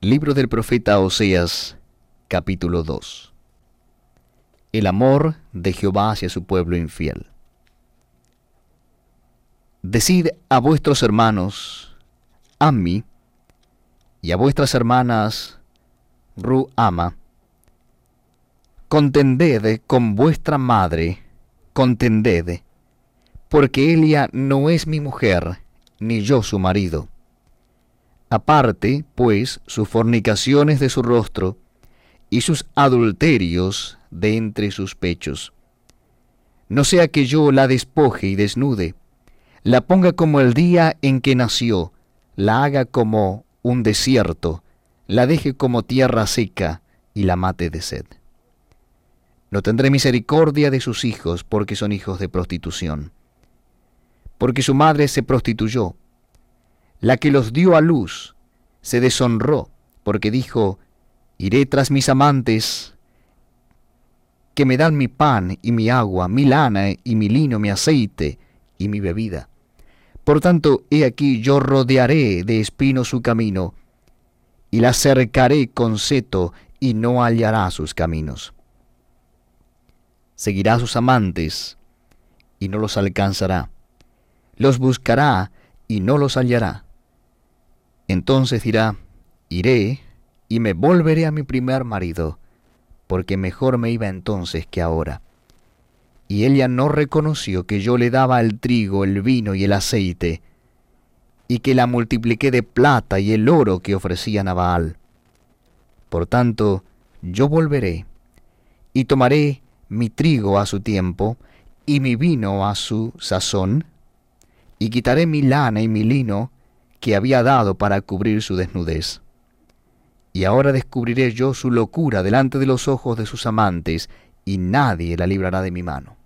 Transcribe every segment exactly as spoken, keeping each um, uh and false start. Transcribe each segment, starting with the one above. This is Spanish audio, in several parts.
Libro del profeta Oseas, capítulo dos. El amor de Jehová hacia su pueblo infiel. Decid a vuestros hermanos, Ammi, y a vuestras hermanas, Ruhama, contended con vuestra madre, contended, porque ella no es mi mujer, ni yo su marido. Aparte, pues, sus fornicaciones de su rostro, y sus adulterios de entre sus pechos. No sea que yo la despoje y desnude, la ponga como el día en que nació, la haga como un desierto, la deje como tierra seca, y la mate de sed. No tendré misericordia de sus hijos, porque son hijos de prostitución. Porque su madre se prostituyó. La que los dio a luz se deshonró, porque dijo: iré tras mis amantes, que me dan mi pan y mi agua, mi lana y mi lino, mi aceite y mi bebida. Por tanto, he aquí yo rodearé de espinos su camino, y la cercaré con seto, y no hallará sus caminos. Seguirá a sus amantes, y no los alcanzará. Los buscará, y no los hallará. Entonces dirá: iré, y me volveré a mi primer marido, porque mejor me iba entonces que ahora. Y ella no reconoció que yo le daba el trigo, el vino y el aceite, y que la multipliqué de plata y el oro que ofrecían a Baal. Por tanto, yo volveré, y tomaré mi trigo a su tiempo, y mi vino a su sazón, y quitaré mi lana y mi lino, que había dado para cubrir su desnudez. Y ahora descubriré yo su locura delante de los ojos de sus amantes, y nadie la librará de mi mano.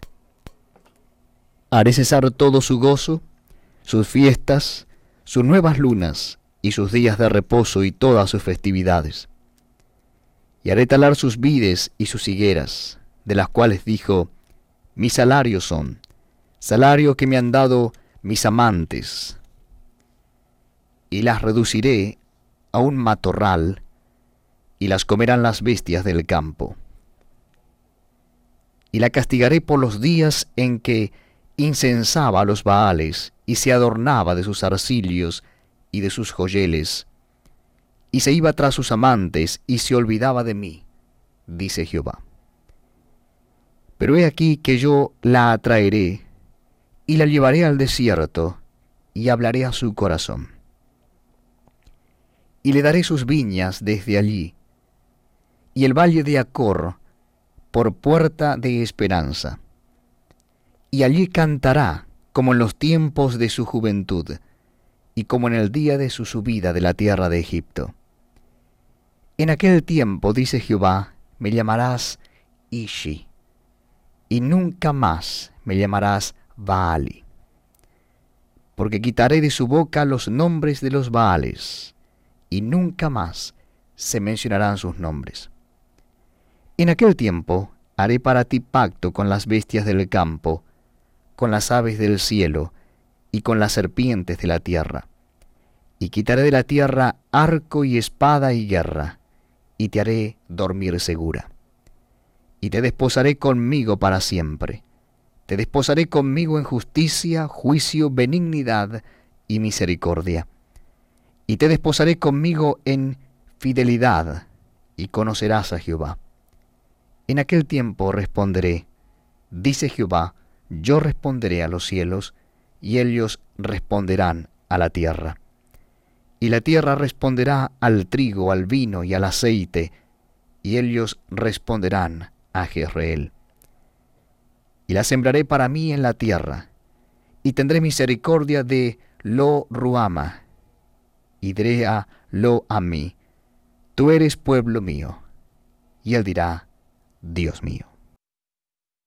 Haré cesar todo su gozo, sus fiestas, sus nuevas lunas, y sus días de reposo, y todas sus festividades. Y haré talar sus vides y sus higueras, de las cuales dijo: mis salarios son, salario que me han dado mis amantes. Y las reduciré a un matorral, y las comerán las bestias del campo. Y la castigaré por los días en que incensaba a los Baales, y se adornaba de sus arcillos y de sus joyeles, y se iba tras sus amantes, y se olvidaba de mí, dice Jehová. Pero he aquí que yo la atraeré, y la llevaré al desierto, y hablaré a su corazón. Y le daré sus viñas desde allí, y el valle de Acor por puerta de esperanza. Y allí cantará como en los tiempos de su juventud, y como en el día de su subida de la tierra de Egipto. En aquel tiempo, dice Jehová, me llamarás Ishi, y nunca más me llamarás Baali, porque quitaré de su boca los nombres de los Baales, y nunca más se mencionarán sus nombres. En aquel tiempo haré para ti pacto con las bestias del campo, con las aves del cielo, y con las serpientes de la tierra. Y quitaré de la tierra arco y espada y guerra, y te haré dormir segura. Y te desposaré conmigo para siempre. Te desposaré conmigo en justicia, juicio, benignidad y misericordia. Y te desposaré conmigo en fidelidad, y conocerás a Jehová. En aquel tiempo responderé, dice Jehová, yo responderé a los cielos, y ellos responderán a la tierra. Y la tierra responderá al trigo, al vino y al aceite, y ellos responderán a Jezreel. Y la sembraré para mí en la tierra, y tendré misericordia de Lo Ruhama, y diré a Lo Ammi, tú eres pueblo mío, y él dirá, Dios mío.